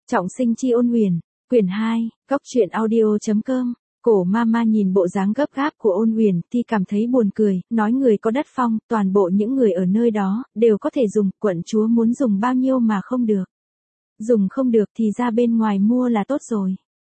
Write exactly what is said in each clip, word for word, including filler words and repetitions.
Trọng sinh chi ôn huyền, quyển hai, góc truyện audio.com. Cổ Mama nhìn bộ dáng gấp gáp của ôn huyền thì cảm thấy buồn cười, nói người có đất phong, toàn bộ những người ở nơi đó, đều có thể dùng, quận chúa muốn dùng bao nhiêu mà không được. Dùng không được thì ra bên ngoài mua là tốt rồi.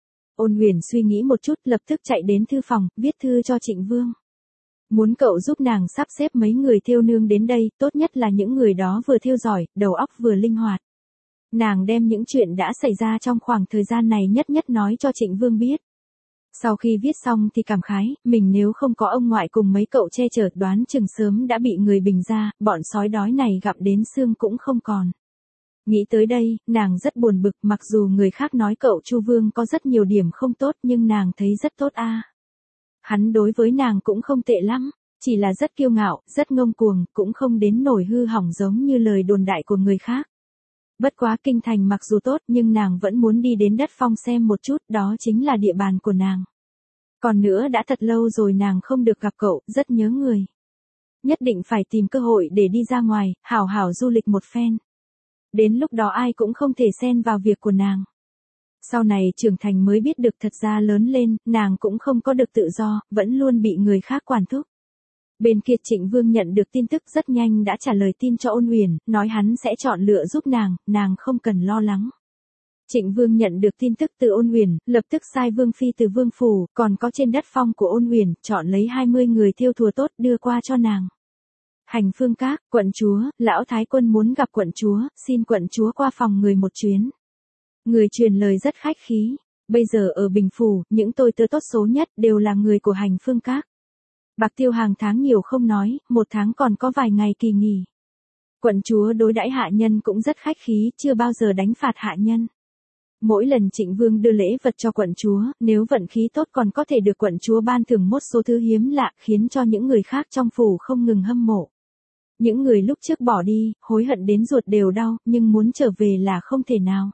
Ôn huyền suy nghĩ một chút, lập tức chạy đến thư phòng, viết thư cho Trịnh Vương. Muốn cậu giúp nàng sắp xếp mấy người thêu nương đến đây, tốt nhất là những người đó vừa thêu giỏi, đầu óc vừa linh hoạt. Nàng đem những chuyện đã xảy ra trong khoảng thời gian này nhất nhất nói cho Trịnh Vương biết. Sau khi viết xong thì cảm khái, mình nếu không có ông ngoại cùng mấy cậu che chở đoán chừng sớm đã bị người bình ra, bọn sói đói này gặm đến xương cũng không còn. Nghĩ tới đây, nàng rất buồn bực, mặc dù người khác nói cậu Chu Vương có rất nhiều điểm không tốt nhưng nàng thấy rất tốt a. À. Hắn đối với nàng cũng không tệ lắm, chỉ là rất kiêu ngạo, rất ngông cuồng, cũng không đến nổi hư hỏng giống như lời đồn đại của người khác. Bất quá kinh thành mặc dù tốt nhưng nàng vẫn muốn đi đến đất phong xem một chút, đó chính là địa bàn của nàng. Còn nữa đã thật lâu rồi nàng không được gặp cậu, rất nhớ người. Nhất định phải tìm cơ hội để đi ra ngoài, hảo hảo du lịch một phen. Đến lúc đó ai cũng không thể xen vào việc của nàng. Sau này trưởng thành mới biết được thật ra lớn lên, nàng cũng không có được tự do, vẫn luôn bị người khác quản thúc. Bên kia Trịnh Vương nhận được tin tức rất nhanh đã trả lời tin cho ôn huyền, nói hắn sẽ chọn lựa giúp nàng, nàng không cần lo lắng. Trịnh Vương nhận được tin tức từ ôn huyền, lập tức sai Vương Phi từ Vương Phủ, còn có trên đất phong của ôn huyền, chọn lấy hai mươi người thêu thùa tốt đưa qua cho nàng. Hành Phương Các, quận chúa, lão thái quân muốn gặp quận chúa, xin quận chúa qua phòng người một chuyến. Người truyền lời rất khách khí, bây giờ ở Bình Phủ, những tôi tớ tốt số nhất đều là người của Hành Phương Các. Bạc tiêu hàng tháng nhiều không nói, một tháng còn có vài ngày kỳ nghỉ. Quận chúa đối đãi hạ nhân cũng rất khách khí, chưa bao giờ đánh phạt hạ nhân. Mỗi lần Trịnh Vương đưa lễ vật cho quận chúa, nếu vận khí tốt còn có thể được quận chúa ban thưởng một số thứ hiếm lạ, khiến cho những người khác trong phủ không ngừng hâm mộ. Những người lúc trước bỏ đi, hối hận đến ruột đều đau, nhưng muốn trở về là không thể nào.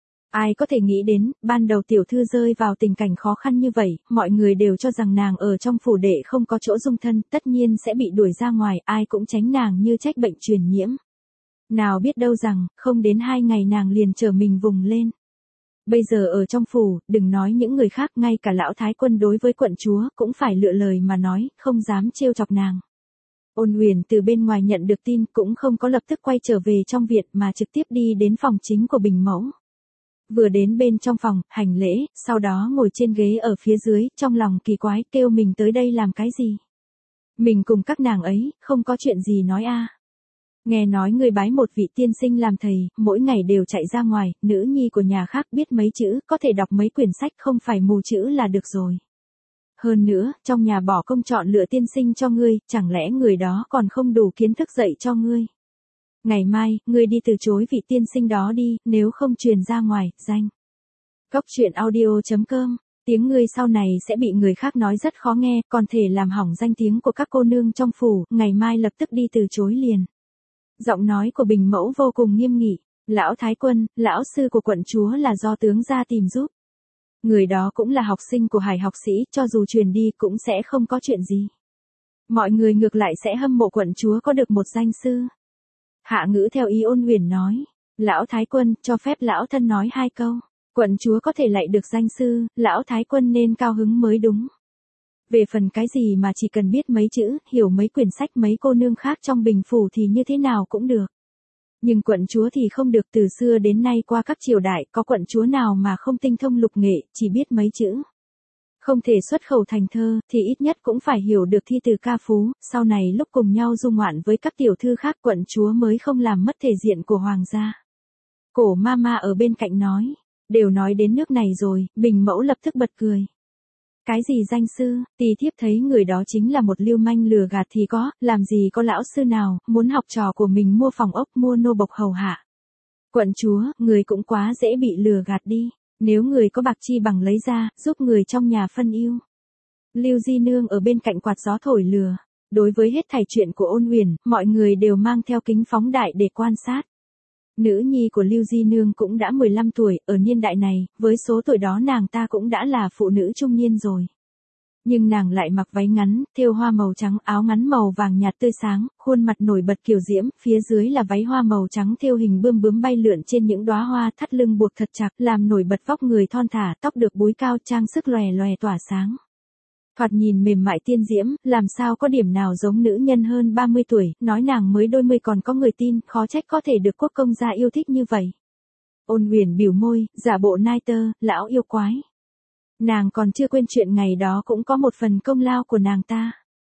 Ai có thể nghĩ đến, ban đầu tiểu thư rơi vào tình cảnh khó khăn như vậy, mọi người đều cho rằng nàng ở trong phủ đệ không có chỗ dung thân, tất nhiên sẽ bị đuổi ra ngoài, ai cũng tránh nàng như trách bệnh truyền nhiễm. Nào biết đâu rằng, không đến hai ngày nàng liền trở mình vùng lên. Bây giờ ở trong phủ, đừng nói những người khác, ngay cả lão thái quân đối với quận chúa cũng phải lựa lời mà nói, không dám trêu chọc nàng. Ôn huyền từ bên ngoài nhận được tin cũng không có lập tức quay trở về trong viện mà trực tiếp đi đến phòng chính của Bình Mẫu. Vừa đến bên trong phòng, hành lễ, sau đó ngồi trên ghế ở phía dưới, trong lòng kỳ quái, kêu mình tới đây làm cái gì? Mình cùng các nàng ấy, không có chuyện gì nói a. À. Nghe nói người bái một vị tiên sinh làm thầy, mỗi ngày đều chạy ra ngoài, nữ nhi của nhà khác biết mấy chữ, có thể đọc mấy quyển sách, không phải mù chữ là được rồi. Hơn nữa, trong nhà bỏ công chọn lựa tiên sinh cho ngươi, chẳng lẽ người đó còn không đủ kiến thức dạy cho ngươi? Ngày mai, ngươi đi từ chối vị tiên sinh đó đi, nếu không truyền ra ngoài, danh. Góc truyện audio.com, tiếng ngươi sau này sẽ bị người khác nói rất khó nghe, còn thể làm hỏng danh tiếng của các cô nương trong phủ, ngày mai lập tức đi từ chối liền. Giọng nói của Bình Mẫu vô cùng nghiêm nghị, lão thái quân, lão sư của quận chúa là do tướng gia tìm giúp. Người đó cũng là học sinh của Hải học sĩ, cho dù truyền đi cũng sẽ không có chuyện gì. Mọi người ngược lại sẽ hâm mộ quận chúa có được một danh sư. Hạ ngữ theo ý ôn huyền nói, lão thái quân, cho phép lão thân nói hai câu, quận chúa có thể lại được danh sư, lão thái quân nên cao hứng mới đúng. Về phần cái gì mà chỉ cần biết mấy chữ, hiểu mấy quyển sách mấy cô nương khác trong Bình Phủ thì như thế nào cũng được. Nhưng quận chúa thì không được, từ xưa đến nay qua các triều đại, có quận chúa nào mà không tinh thông lục nghệ, chỉ biết mấy chữ. Không thể xuất khẩu thành thơ, thì ít nhất cũng phải hiểu được thi từ ca phú, sau này lúc cùng nhau du ngoạn với các tiểu thư khác quận chúa mới không làm mất thể diện của hoàng gia. Cổ Mama ở bên cạnh nói, đều nói đến nước này rồi, Bình Mẫu lập tức bật cười. Cái gì danh sư, tỳ thiếp thấy người đó chính là một lưu manh lừa gạt thì có, làm gì có lão sư nào, muốn học trò của mình mua phòng ốc mua nô bộc hầu hạ. Quận chúa, người cũng quá dễ bị lừa gạt đi, nếu người có bạc chi bằng lấy ra, giúp người trong nhà phân ưu. Lưu Di Nương ở bên cạnh quạt gió thổi lừa, đối với hết thảy chuyện của ôn huyền, mọi người đều mang theo kính phóng đại để quan sát. Nữ nhi của Lưu Di Nương cũng đã mười lăm tuổi, ở niên đại này, với số tuổi đó nàng ta cũng đã là phụ nữ trung niên rồi. Nhưng nàng lại mặc váy ngắn, thêu hoa màu trắng, áo ngắn màu vàng nhạt tươi sáng, khuôn mặt nổi bật kiều diễm, phía dưới là váy hoa màu trắng thêu hình bươm bướm bay lượn trên những đóa hoa, thắt lưng buộc thật chặt, làm nổi bật vóc người thon thả, tóc được búi cao, trang sức lòe lòe tỏa sáng. Thoạt nhìn mềm mại tiên diễm, làm sao có điểm nào giống nữ nhân hơn ba mươi tuổi, nói nàng mới đôi mươi còn có người tin, khó trách có thể được Quốc công gia yêu thích như vậy. Ôn Huyền bĩu môi, giả bộ nai tơ, lão yêu quái. Nàng còn chưa quên chuyện ngày đó cũng có một phần công lao của nàng ta.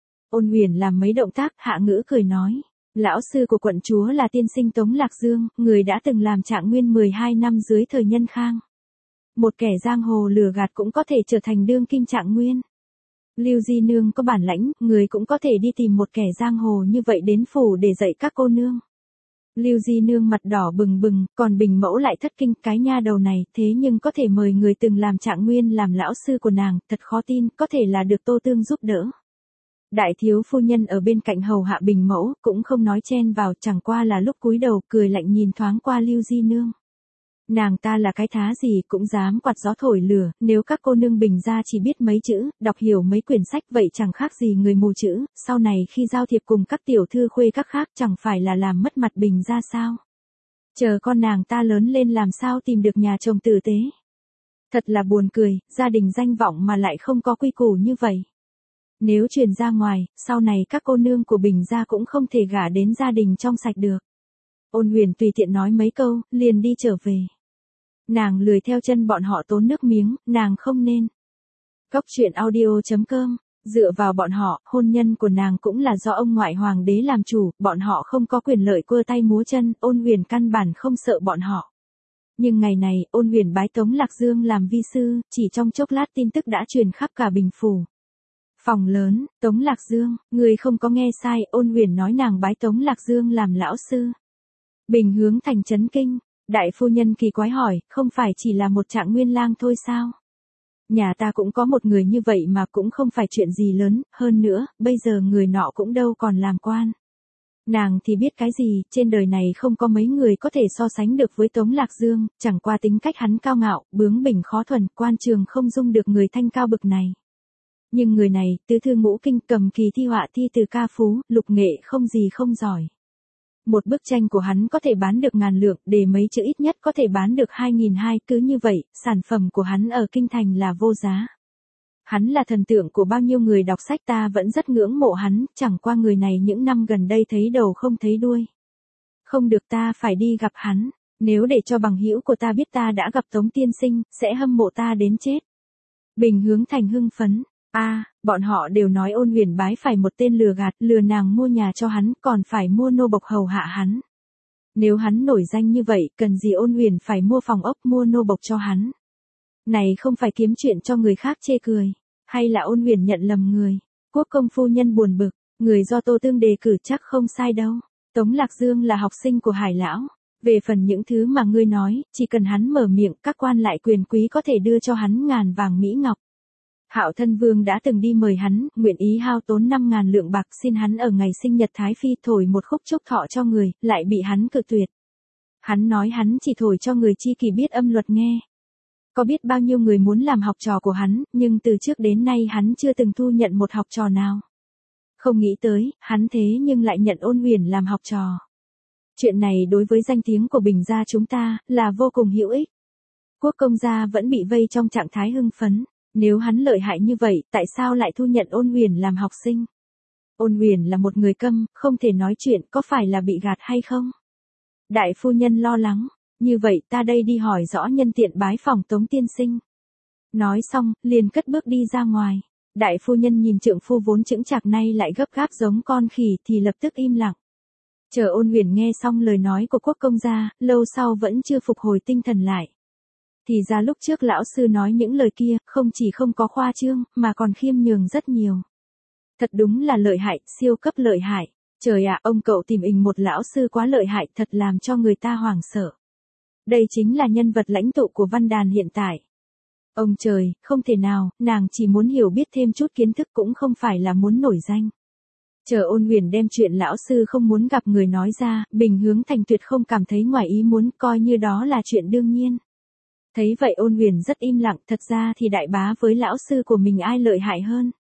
Ôn Huyền làm mấy động tác, hạ ngữ cười nói. Lão sư của quận chúa là tiên sinh Tống Lạc Dương, người đã từng làm trạng nguyên mười hai năm dưới thời Nhân Khang. Một kẻ giang hồ lừa gạt cũng có thể trở thành đương kim trạng nguyên. Lưu Di Nương có bản lãnh, người cũng có thể đi tìm một kẻ giang hồ như vậy đến phủ để dạy các cô nương. Lưu Di Nương mặt đỏ bừng bừng, còn Bình Mẫu lại thất kinh, cái nha đầu này, thế nhưng có thể mời người từng làm trạng nguyên làm lão sư của nàng, thật khó tin, có thể là được Tô Tương giúp đỡ. Đại thiếu phu nhân ở bên cạnh hầu hạ Bình Mẫu, cũng không nói chen vào, chẳng qua là lúc cúi đầu, cười lạnh nhìn thoáng qua Lưu Di Nương. Nàng ta là cái thá gì cũng dám quạt gió thổi lửa, nếu các cô nương Bình gia chỉ biết mấy chữ, đọc hiểu mấy quyển sách vậy chẳng khác gì người mù chữ, sau này khi giao thiệp cùng các tiểu thư khuê các khác chẳng phải là làm mất mặt Bình gia sao. Chờ con nàng ta lớn lên làm sao tìm được nhà chồng tử tế. Thật là buồn cười, gia đình danh vọng mà lại không có quy củ như vậy. Nếu truyền ra ngoài, sau này các cô nương của Bình gia cũng không thể gả đến gia đình trong sạch được. Ôn Huyền tùy tiện nói mấy câu, liền đi trở về. Nàng lười theo chân bọn họ tốn nước miếng, nàng không nên. Góc truyện audio chấm com, dựa vào bọn họ, hôn nhân của nàng cũng là do ông ngoại hoàng đế làm chủ, bọn họ không có quyền lợi quơ tay múa chân, Ôn Huyền căn bản không sợ bọn họ. Nhưng ngày này, Ôn Huyền bái Tống Lạc Dương làm vi sư, chỉ trong chốc lát tin tức đã truyền khắp cả Bình phủ. Phòng lớn, Tống Lạc Dương, người không có nghe sai, Ôn Huyền nói nàng bái Tống Lạc Dương làm lão sư. Bình Hướng Thành chấn kinh. Đại phu nhân kỳ quái hỏi, không phải chỉ là một trạng nguyên lang thôi sao? Nhà ta cũng có một người như vậy mà cũng không phải chuyện gì lớn, hơn nữa, bây giờ người nọ cũng đâu còn làm quan. Nàng thì biết cái gì, trên đời này không có mấy người có thể so sánh được với Tống Lạc Dương, chẳng qua tính cách hắn cao ngạo, bướng bỉnh khó thuần, quan trường không dung được người thanh cao bực này. Nhưng người này, tứ thư ngũ kinh, cầm kỳ thi họa thi từ ca phú, lục nghệ không gì không giỏi. Một bức tranh của hắn có thể bán được ngàn lượng, để mấy chữ ít nhất có thể bán được hai nghìn hai, cứ như vậy, sản phẩm của hắn ở kinh thành là vô giá. Hắn là thần tượng của bao nhiêu người đọc sách, ta vẫn rất ngưỡng mộ hắn, chẳng qua người này những năm gần đây thấy đầu không thấy đuôi. Không được, ta phải đi gặp hắn, nếu để cho bằng hữu của ta biết ta đã gặp Tống tiên sinh, sẽ hâm mộ ta đến chết. Bình Hướng Thành hưng phấn. A, à, bọn họ đều nói Ôn Huyền bái phải một tên lừa gạt, lừa nàng mua nhà cho hắn, còn phải mua nô bộc hầu hạ hắn. Nếu hắn nổi danh như vậy, cần gì Ôn Huyền phải mua phòng ốc, mua nô bộc cho hắn. Này không phải kiếm chuyện cho người khác chê cười, hay là Ôn Huyền nhận lầm người. Quốc công phu nhân buồn bực, người do Tô Tương đề cử chắc không sai đâu. Tống Lạc Dương là học sinh của Hải lão. Về phần những thứ mà ngươi nói, chỉ cần hắn mở miệng, các quan lại quyền quý có thể đưa cho hắn ngàn vàng mỹ ngọc. Hạo Thân Vương đã từng đi mời hắn, nguyện ý hao tốn năm ngàn lượng bạc xin hắn ở ngày sinh nhật Thái Phi thổi một khúc chúc thọ cho người, lại bị hắn cự tuyệt. Hắn nói hắn chỉ thổi cho người chi kỷ biết âm luật nghe. Có biết bao nhiêu người muốn làm học trò của hắn, nhưng từ trước đến nay hắn chưa từng thu nhận một học trò nào. Không nghĩ tới, hắn thế nhưng lại nhận Ôn Huyền làm học trò. Chuyện này đối với danh tiếng của Bình gia chúng ta, là vô cùng hữu ích. Quốc công gia vẫn bị vây trong trạng thái hưng phấn. Nếu hắn lợi hại như vậy, tại sao lại thu nhận Ôn Huyền làm học sinh? Ôn Huyền là một người câm, không thể nói chuyện, có phải là bị gạt hay không? Đại phu nhân lo lắng, như vậy ta đây đi hỏi rõ nhân tiện bái phòng Tống tiên sinh. Nói xong, liền cất bước đi ra ngoài. Đại phu nhân nhìn trượng phu vốn chững chạc nay lại gấp gáp giống con khỉ thì lập tức im lặng. Chờ Ôn Huyền nghe xong lời nói của quốc công gia, lâu sau vẫn chưa phục hồi tinh thần lại. Thì ra lúc trước lão sư nói những lời kia, không chỉ không có khoa trương, mà còn khiêm nhường rất nhiều. Thật đúng là lợi hại, siêu cấp lợi hại. Trời ạ, ông cậu tìm hình một lão sư quá lợi hại, thật làm cho người ta hoảng sợ. Đây chính là nhân vật lãnh tụ của văn đàn hiện tại. Ông trời, không thể nào, nàng chỉ muốn hiểu biết thêm chút kiến thức cũng không phải là muốn nổi danh. Chờ Ôn Huyền đem chuyện lão sư không muốn gặp người nói ra, Bình Hướng Thành tuyệt không cảm thấy ngoài ý muốn, coi như đó là chuyện đương nhiên. Thấy vậy Ôn Huyền rất im lặng, thật ra thì đại bá với lão sư của mình ai lợi hại hơn.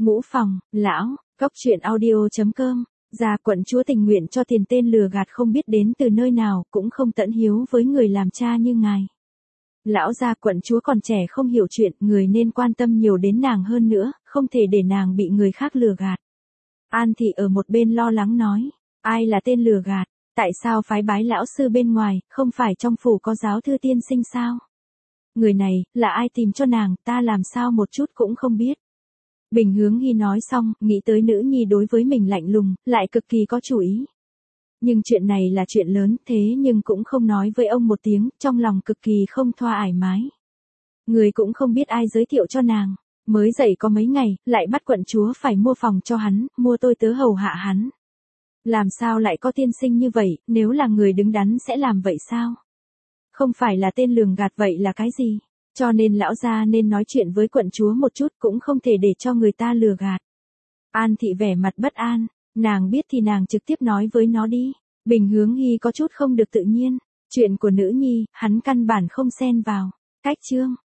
Ngũ phòng, lão, góc truyện audio.com. Gia quận chúa tình nguyện cho tiền tên lừa gạt không biết đến từ nơi nào, cũng không tận hiếu với người làm cha như ngài. Lão gia quận chúa còn trẻ không hiểu chuyện, người nên quan tâm nhiều đến nàng hơn nữa, không thể để nàng bị người khác lừa gạt. An thị ở một bên lo lắng nói, ai là tên lừa gạt, tại sao phái bái lão sư bên ngoài, không phải trong phủ có giáo thư tiên sinh sao? Người này, là ai tìm cho nàng, ta làm sao một chút cũng không biết. Bình Hướng Hy nói xong, nghĩ tới nữ nhi đối với mình lạnh lùng, lại cực kỳ có chủ ý. Nhưng chuyện này là chuyện lớn, thế nhưng cũng không nói với ông một tiếng, trong lòng cực kỳ không thoa ải mái. Người cũng không biết ai giới thiệu cho nàng, mới dậy có mấy ngày, lại bắt quận chúa phải mua phòng cho hắn, mua tôi tớ hầu hạ hắn. Làm sao lại có tiên sinh như vậy, nếu là người đứng đắn sẽ làm vậy sao? Không phải là tên lường gạt vậy là cái gì? Cho nên lão gia nên nói chuyện với quận chúa một chút, cũng không thể để cho người ta lừa gạt. An thị vẻ mặt bất an, nàng biết thì nàng trực tiếp nói với nó đi. Bình Hướng Hy có chút không được tự nhiên, chuyện của nữ nhi, hắn căn bản không xen vào. Cách chương